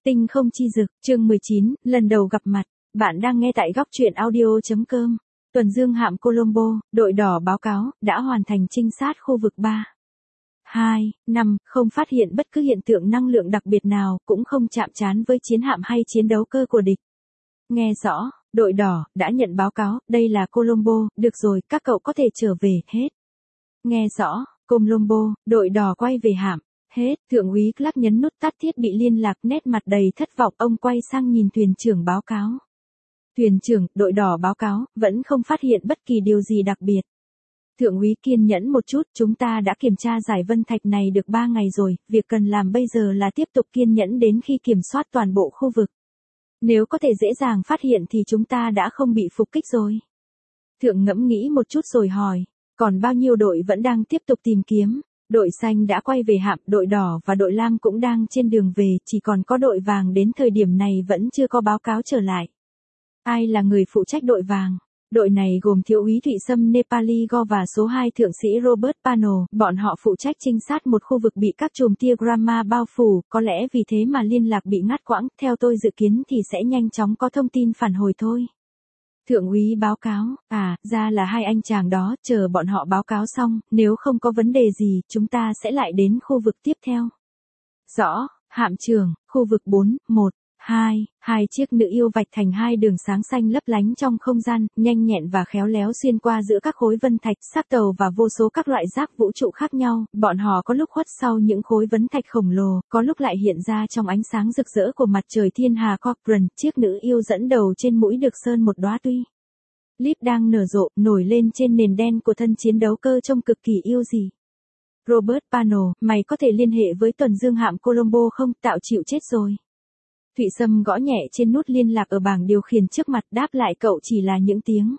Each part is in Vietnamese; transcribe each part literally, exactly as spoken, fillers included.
Tinh không chi dực, chương mười chín, lần đầu gặp mặt. Bạn đang nghe tại góc truyện audio.com. Tuần Dương hạm Colombo, đội đỏ báo cáo, đã hoàn thành trinh sát khu vực ba. hai, năm, không phát hiện bất cứ hiện tượng năng lượng đặc biệt nào, cũng không chạm trán với chiến hạm hay chiến đấu cơ của địch. Nghe rõ, đội đỏ, đã nhận báo cáo, đây là Colombo, được rồi, các cậu có thể trở về, hết. Nghe rõ, Colombo, đội đỏ quay về hạm. Hết, thượng úy Clark nhấn nút tắt thiết bị liên lạc, nét mặt đầy thất vọng, ông quay sang nhìn thuyền trưởng báo cáo. Thuyền trưởng, đội đỏ báo cáo, vẫn không phát hiện bất kỳ điều gì đặc biệt. Thượng úy kiên nhẫn một chút, chúng ta đã kiểm tra giải vân thạch này được ba ngày rồi, việc cần làm bây giờ là tiếp tục kiên nhẫn đến khi kiểm soát toàn bộ khu vực. Nếu có thể dễ dàng phát hiện thì chúng ta đã không bị phục kích rồi. Thượng ngẫm nghĩ một chút rồi hỏi, còn bao nhiêu đội vẫn đang tiếp tục tìm kiếm? Đội xanh đã quay về hạm, đội đỏ và đội lam cũng đang trên đường về, chỉ còn có đội vàng đến thời điểm này vẫn chưa có báo cáo trở lại. Ai là người phụ trách đội vàng? Đội này gồm thiếu úy Thụy Sâm Nepali Go và số hai thượng sĩ Robert Pano, bọn họ phụ trách trinh sát một khu vực bị các chùm tia gamma bao phủ, có lẽ vì thế mà liên lạc bị ngắt quãng, theo tôi dự kiến thì sẽ nhanh chóng có thông tin phản hồi thôi. Thượng úy báo cáo, à, ra là hai anh chàng đó, chờ bọn họ báo cáo xong, nếu không có vấn đề gì, chúng ta sẽ lại đến khu vực tiếp theo. Rõ, hạm trưởng, khu vực bốn, một, hai, hai chiếc nữ yêu vạch thành hai đường sáng xanh lấp lánh trong không gian, nhanh nhẹn và khéo léo xuyên qua giữa các khối vân thạch, xác tàu và vô số các loại giáp vũ trụ khác nhau, bọn họ có lúc khuất sau những khối vấn thạch khổng lồ, có lúc lại hiện ra trong ánh sáng rực rỡ của mặt trời thiên hà Cochrane, chiếc nữ yêu dẫn đầu trên mũi được sơn một đóa tuy. Líp đang nở rộ, nổi lên trên nền đen của thân chiến đấu cơ trông cực kỳ yêu dị. Robert Pano, mày có thể liên hệ với tuần Dương hạm Colombo không? Tạo chịu chết rồi. Thụy Sâm gõ nhẹ trên nút liên lạc ở bảng điều khiển trước mặt, đáp lại cậu chỉ là những tiếng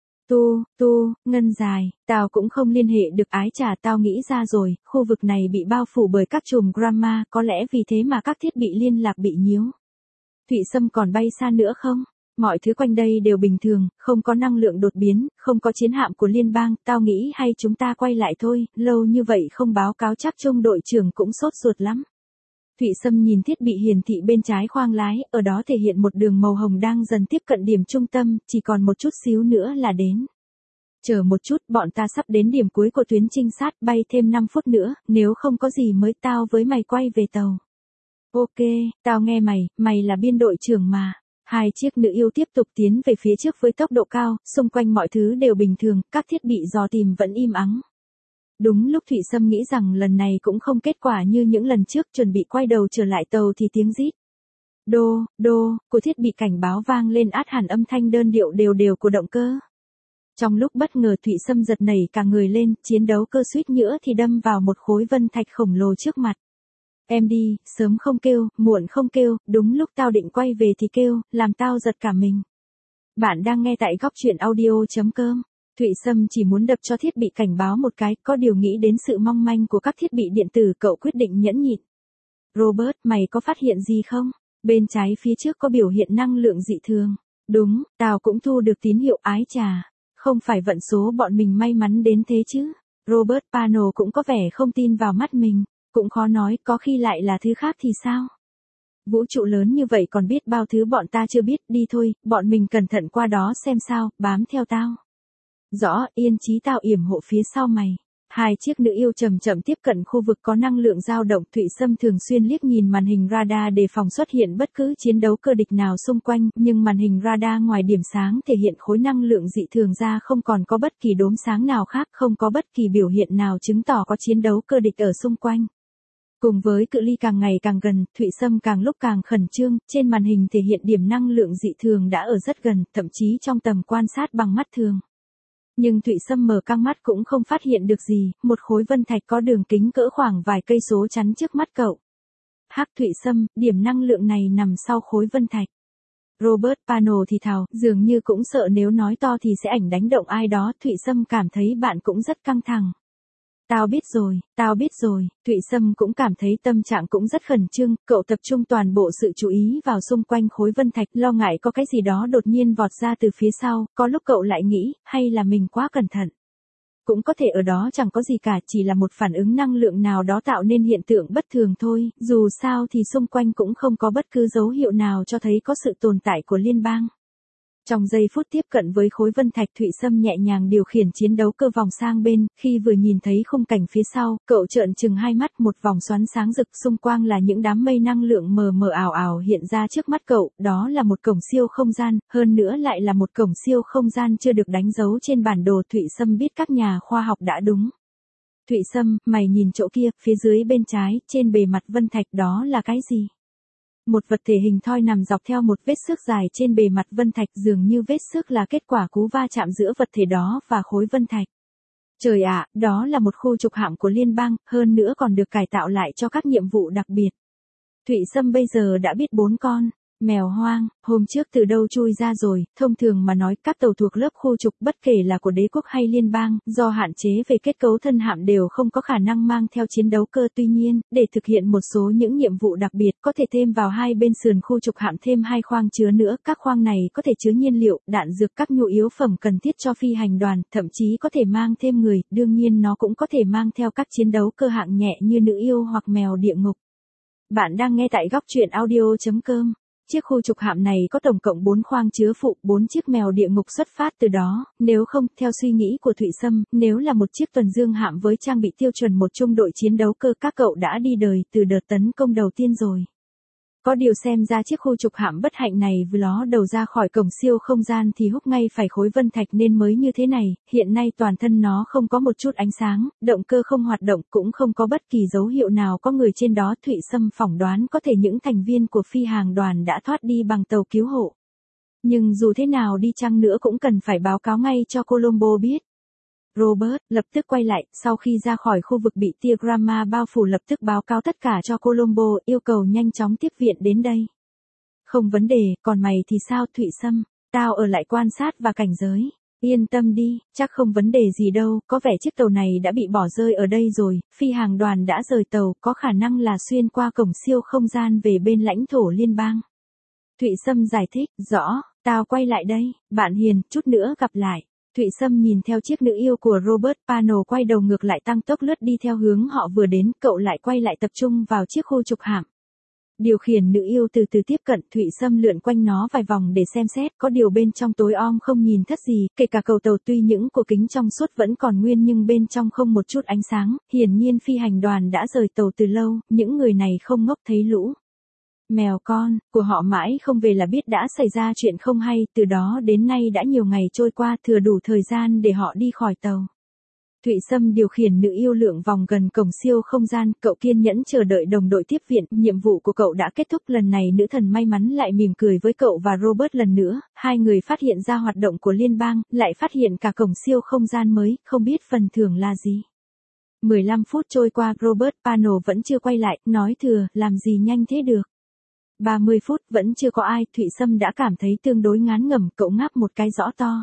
tu, tu, ngân dài, tao cũng không liên hệ được, ái chà, tao nghĩ ra rồi, khu vực này bị bao phủ bởi các chùm gamma, có lẽ vì thế mà các thiết bị liên lạc bị nhiễu. Thụy Sâm còn bay xa nữa không? Mọi thứ quanh đây đều bình thường, không có năng lượng đột biến, không có chiến hạm của liên bang, tao nghĩ hay chúng ta quay lại thôi, lâu như vậy không báo cáo chắc trung đội trưởng cũng sốt ruột lắm. Thụy Sâm nhìn thiết bị hiển thị bên trái khoang lái, ở đó thể hiện một đường màu hồng đang dần tiếp cận điểm trung tâm, chỉ còn một chút xíu nữa là đến. Chờ một chút, bọn ta sắp đến điểm cuối của tuyến trinh sát, bay thêm năm phút nữa, nếu không có gì mới tao với mày quay về tàu. Ok, tao nghe mày, mày là biên đội trưởng mà. Hai chiếc nữ yêu tiếp tục tiến về phía trước với tốc độ cao, xung quanh mọi thứ đều bình thường, các thiết bị dò tìm vẫn im ắng. Đúng lúc Thụy Sâm nghĩ rằng lần này cũng không kết quả như những lần trước, chuẩn bị quay đầu trở lại tàu thì tiếng rít đô, đô, của thiết bị cảnh báo vang lên, át hẳn âm thanh đơn điệu đều đều của động cơ. Trong lúc bất ngờ Thụy Sâm giật nảy cả người lên, chiến đấu cơ suýt nữa thì đâm vào một khối vân thạch khổng lồ trước mặt. Em đi, sớm không kêu, muộn không kêu, đúng lúc tao định quay về thì kêu, làm tao giật cả mình. Bạn đang nghe tại góc truyện audio.com. Thụy Sâm chỉ muốn đập cho thiết bị cảnh báo một cái, có điều nghĩ đến sự mong manh của các thiết bị điện tử, cậu quyết định nhẫn nhịn. Robert, mày có phát hiện gì không? Bên trái phía trước có biểu hiện năng lượng dị thường. Đúng, tao cũng thu được tín hiệu, ái chà. Không phải vận số bọn mình may mắn đến thế chứ. Robert Pano cũng có vẻ không tin vào mắt mình. Cũng khó nói, có khi lại là thứ khác thì sao? Vũ trụ lớn như vậy còn biết bao thứ bọn ta chưa biết, đi thôi, bọn mình cẩn thận qua đó xem sao, bám theo tao. Rõ, yên chí, tao yểm hộ phía sau mày. Hai chiếc nữ yêu chậm chậm tiếp cận khu vực có năng lượng dao động. Thụy Sâm thường xuyên liếc nhìn màn hình radar đề phòng xuất hiện bất cứ chiến đấu cơ địch nào xung quanh, nhưng màn hình radar ngoài điểm sáng thể hiện khối năng lượng dị thường ra không còn có bất kỳ đốm sáng nào khác, không có bất kỳ biểu hiện nào chứng tỏ có chiến đấu cơ địch ở xung quanh. Cùng với cự ly càng ngày càng gần, Thụy Sâm càng lúc càng khẩn trương, trên màn hình thể hiện điểm năng lượng dị thường đã ở rất gần, thậm chí trong tầm quan sát bằng mắt thường. Nhưng Thụy Sâm mở căng mắt cũng không phát hiện được gì, một khối vân thạch có đường kính cỡ khoảng vài cây số chắn trước mắt cậu. Hắc, Thụy Sâm, điểm năng lượng này nằm sau khối vân thạch. Robert Pano thì thào, dường như cũng sợ nếu nói to thì sẽ ảnh đánh động ai đó. Thụy Sâm cảm thấy bạn cũng rất căng thẳng. Tao biết rồi, tao biết rồi, Thụy Sâm cũng cảm thấy tâm trạng cũng rất khẩn trương, cậu tập trung toàn bộ sự chú ý vào xung quanh khối vân thạch, lo ngại có cái gì đó đột nhiên vọt ra từ phía sau, có lúc cậu lại nghĩ, hay là mình quá cẩn thận. cũng có thể ở đó chẳng có gì cả, chỉ là một phản ứng năng lượng nào đó tạo nên hiện tượng bất thường thôi, dù sao thì xung quanh cũng không có bất cứ dấu hiệu nào cho thấy có sự tồn tại của liên bang. Trong giây phút tiếp cận với khối vân thạch, Thụy Sâm nhẹ nhàng điều khiển chiến đấu cơ vòng sang bên, khi vừa nhìn thấy khung cảnh phía sau, cậu trợn trừng hai mắt, một vòng xoắn sáng rực xung quanh là những đám mây năng lượng mờ mờ ảo ảo hiện ra trước mắt cậu, đó là một cổng siêu không gian, hơn nữa lại là một cổng siêu không gian chưa được đánh dấu trên bản đồ. Thụy Sâm biết các nhà khoa học đã đúng. Thụy Sâm, mày nhìn chỗ kia, phía dưới bên trái, trên bề mặt vân thạch đó là cái gì? Một vật thể hình thoi nằm dọc theo một vết xước dài trên bề mặt vân thạch, dường như vết xước là kết quả cú va chạm giữa vật thể đó và khối vân thạch. Trời ạ, đó là một khu trục hạm của liên bang, hơn nữa còn được cải tạo lại cho các nhiệm vụ đặc biệt. Thụy Sâm bây giờ đã biết bốn con mèo hoang, hôm trước từ đâu chui ra rồi. Thông thường mà nói, các tàu thuộc lớp khu trục bất kể là của đế quốc hay liên bang, do hạn chế về kết cấu thân hạm đều không có khả năng mang theo chiến đấu cơ. Tuy nhiên, để thực hiện một số những nhiệm vụ đặc biệt, có thể thêm vào hai bên sườn khu trục hạm thêm hai khoang chứa nữa. Các khoang này có thể chứa nhiên liệu, đạn dược, các nhu yếu phẩm cần thiết cho phi hành đoàn, thậm chí có thể mang thêm người. Đương nhiên nó cũng có thể mang theo các chiến đấu cơ hạng nhẹ như nữ yêu hoặc mèo địa ngục. Bạn đang nghe tại góc truyện audio chấm com. Chiếc khu trục hạm này có tổng cộng bốn khoang chứa phụ, bốn chiếc mèo địa ngục xuất phát từ đó, nếu không, theo suy nghĩ của Thụy Sâm, nếu là một chiếc tuần dương hạm với trang bị tiêu chuẩn một trung đội chiến đấu cơ, các cậu đã đi đời từ đợt tấn công đầu tiên rồi. Có điều xem ra chiếc khu trục hạm bất hạnh này vừa ló đầu ra khỏi cổng siêu không gian thì húc ngay phải khối vân thạch nên mới như thế này. Hiện nay toàn thân nó không có một chút ánh sáng, động cơ không hoạt động, cũng không có bất kỳ dấu hiệu nào có người trên đó. Thụy Sâm phỏng đoán có thể những thành viên của phi hành đoàn đã thoát đi bằng tàu cứu hộ. Nhưng dù thế nào đi chăng nữa cũng cần phải báo cáo ngay cho Colombo biết. Robert lập tức quay lại, sau khi ra khỏi khu vực bị tia gamma bao phủ lập tức báo cáo tất cả cho Colombo, yêu cầu nhanh chóng tiếp viện đến đây. Không vấn đề, còn mày thì sao? Thụy Sâm, tao ở lại quan sát và cảnh giới. Yên tâm đi, chắc không vấn đề gì đâu, có vẻ chiếc tàu này đã bị bỏ rơi ở đây rồi, phi hành đoàn đã rời tàu, có khả năng là xuyên qua cổng siêu không gian về bên lãnh thổ liên bang. Thụy Sâm giải thích, rõ, tao quay lại đây, bạn hiền, chút nữa gặp lại. Thụy Sâm nhìn theo chiếc nữ yêu của Robert Pano quay đầu ngược lại tăng tốc lướt đi theo hướng họ vừa đến, cậu lại quay lại tập trung vào chiếc khu trục hạm. Điều khiển nữ yêu từ từ tiếp cận, Thụy Sâm lượn quanh nó vài vòng để xem xét, có điều bên trong tối om không nhìn thất gì, kể cả cầu tàu tuy những cổ kính trong suốt vẫn còn nguyên nhưng bên trong không một chút ánh sáng, hiển nhiên phi hành đoàn đã rời tàu từ lâu, những người này không ngốc thấy lũ mèo con của họ mãi không về là biết đã xảy ra chuyện không hay, từ đó đến nay đã nhiều ngày trôi qua, thừa đủ thời gian để họ đi khỏi tàu. Thụy Sâm điều khiển nữ yêu lượng vòng gần cổng siêu không gian, cậu kiên nhẫn chờ đợi đồng đội tiếp viện, nhiệm vụ của cậu đã kết thúc. Lần này nữ thần may mắn lại mỉm cười với cậu và Robert lần nữa, hai người phát hiện ra hoạt động của liên bang, lại phát hiện cả cổng siêu không gian mới, không biết phần thưởng là gì. mười lăm phút trôi qua, Robert Pano vẫn chưa quay lại, nói thừa, làm gì nhanh thế được. ba mươi phút vẫn chưa có ai, Thụy Sâm đã cảm thấy tương đối ngán ngẩm, cậu ngáp một cái rõ to.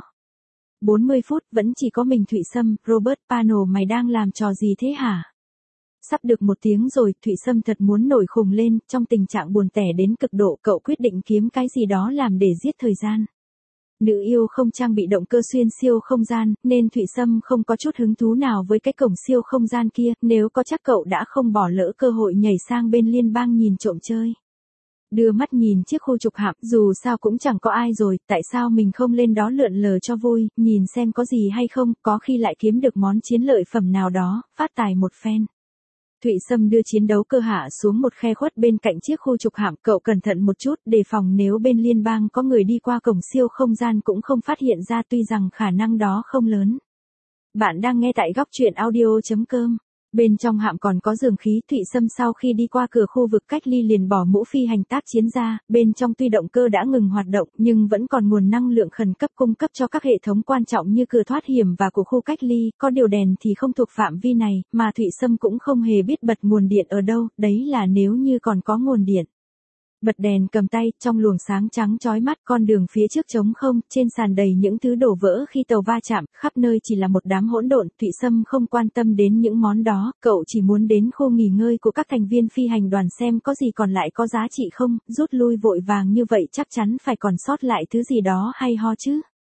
bốn mươi phút vẫn chỉ có mình Thụy Sâm, Robert Pano mày đang làm trò gì thế hả? Sắp được một tiếng rồi, Thụy Sâm thật muốn nổi khùng lên, trong tình trạng buồn tẻ đến cực độ, cậu quyết định kiếm cái gì đó làm để giết thời gian. Nữ yêu không trang bị động cơ xuyên siêu không gian, nên Thụy Sâm không có chút hứng thú nào với cái cổng siêu không gian kia, nếu có chắc cậu đã không bỏ lỡ cơ hội nhảy sang bên liên bang nhìn trộm chơi. Đưa mắt nhìn chiếc khu trục hạm, dù sao cũng chẳng có ai rồi, tại sao mình không lên đó lượn lờ cho vui, nhìn xem có gì hay không, có khi lại kiếm được món chiến lợi phẩm nào đó, phát tài một phen. Thụy Sâm đưa chiến đấu cơ hạ xuống một khe khuất bên cạnh chiếc khu trục hạm, cậu cẩn thận một chút, đề phòng nếu bên liên bang có người đi qua cổng siêu không gian cũng không phát hiện ra, tuy rằng khả năng đó không lớn. Bạn đang nghe tại góc truyện audio chấm com. Bên trong hạm còn có dường khí. Thụy Sâm sau khi đi qua cửa khu vực cách ly liền bỏ mũ phi hành tác chiến ra, bên trong tuy động cơ đã ngừng hoạt động nhưng vẫn còn nguồn năng lượng khẩn cấp cung cấp cho các hệ thống quan trọng như cửa thoát hiểm và của khu cách ly, có điều đèn thì không thuộc phạm vi này, mà Thụy Sâm cũng không hề biết bật nguồn điện ở đâu, đấy là nếu như còn có nguồn điện. Bật đèn cầm tay, trong luồng sáng trắng chói mắt, con đường phía trước trống không, trên sàn đầy những thứ đổ vỡ khi tàu va chạm, khắp nơi chỉ là một đám hỗn độn. Thụy Sâm không quan tâm đến những món đó, cậu chỉ muốn đến khu nghỉ ngơi của các thành viên phi hành đoàn xem có gì còn lại có giá trị không, rút lui vội vàng như vậy chắc chắn phải còn sót lại thứ gì đó hay ho chứ.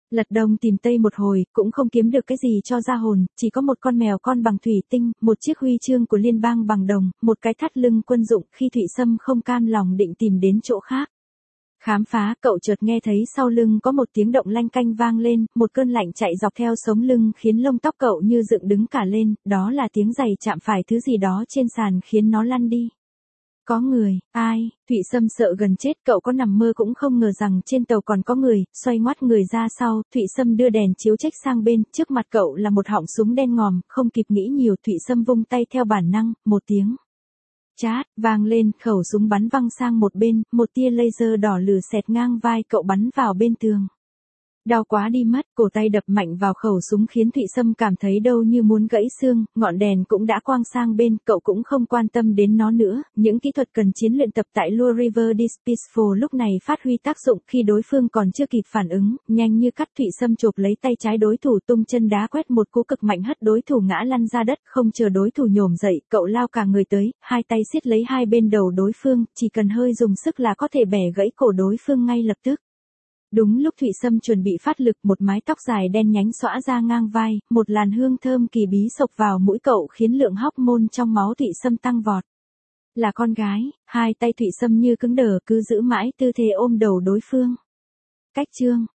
Lật đông tìm tây một hồi, cũng không kiếm được cái gì cho ra hồn, chỉ có một con mèo con bằng thủy tinh, một chiếc huy chương của liên bang bằng đồng, một cái thắt lưng quân dụng, khi Thụy Sâm không cam lòng định tìm đến chỗ khác. Khám phá, cậu chợt nghe thấy sau lưng có một tiếng động lanh canh vang lên, một cơn lạnh chạy dọc theo sống lưng khiến lông tóc cậu như dựng đứng cả lên, đó là tiếng giày chạm phải thứ gì đó trên sàn khiến nó lăn đi. Có người, ai, Thụy Sâm sợ gần chết, cậu có nằm mơ cũng không ngờ rằng trên tàu còn có người, xoay ngoắt người ra sau, Thụy Sâm đưa đèn chiếu trách sang bên, trước mặt cậu là một họng súng đen ngòm, không kịp nghĩ nhiều, Thụy Sâm vung tay theo bản năng, một tiếng chát vang lên, khẩu súng bắn văng sang một bên, một tia laser đỏ lửa xẹt ngang vai cậu bắn vào bên tường. Đau quá đi mất, cổ tay đập mạnh vào khẩu súng khiến Thụy Sâm cảm thấy đâu như muốn gãy xương, ngọn đèn cũng đã quang sang bên, cậu cũng không quan tâm đến nó nữa, những kỹ thuật cần chiến luyện tập tại Lua River Dispeaceful lúc này phát huy tác dụng khi đối phương còn chưa kịp phản ứng, nhanh như cắt Thụy Sâm chộp lấy tay trái đối thủ tung chân đá quét một cú cực mạnh hất đối thủ ngã lăn ra đất, không chờ đối thủ nhổm dậy, cậu lao cả người tới, hai tay siết lấy hai bên đầu đối phương, chỉ cần hơi dùng sức là có thể bẻ gãy cổ đối phương ngay lập tức. Đúng lúc Thụy Sâm chuẩn bị phát lực, một mái tóc dài đen nhánh xõa ra ngang vai, một làn hương thơm kỳ bí xộc vào mũi cậu khiến lượng hormone trong máu Thụy Sâm tăng vọt. Là con gái, hai tay Thụy Sâm như cứng đờ cứ giữ mãi tư thế ôm đầu đối phương. Cách chương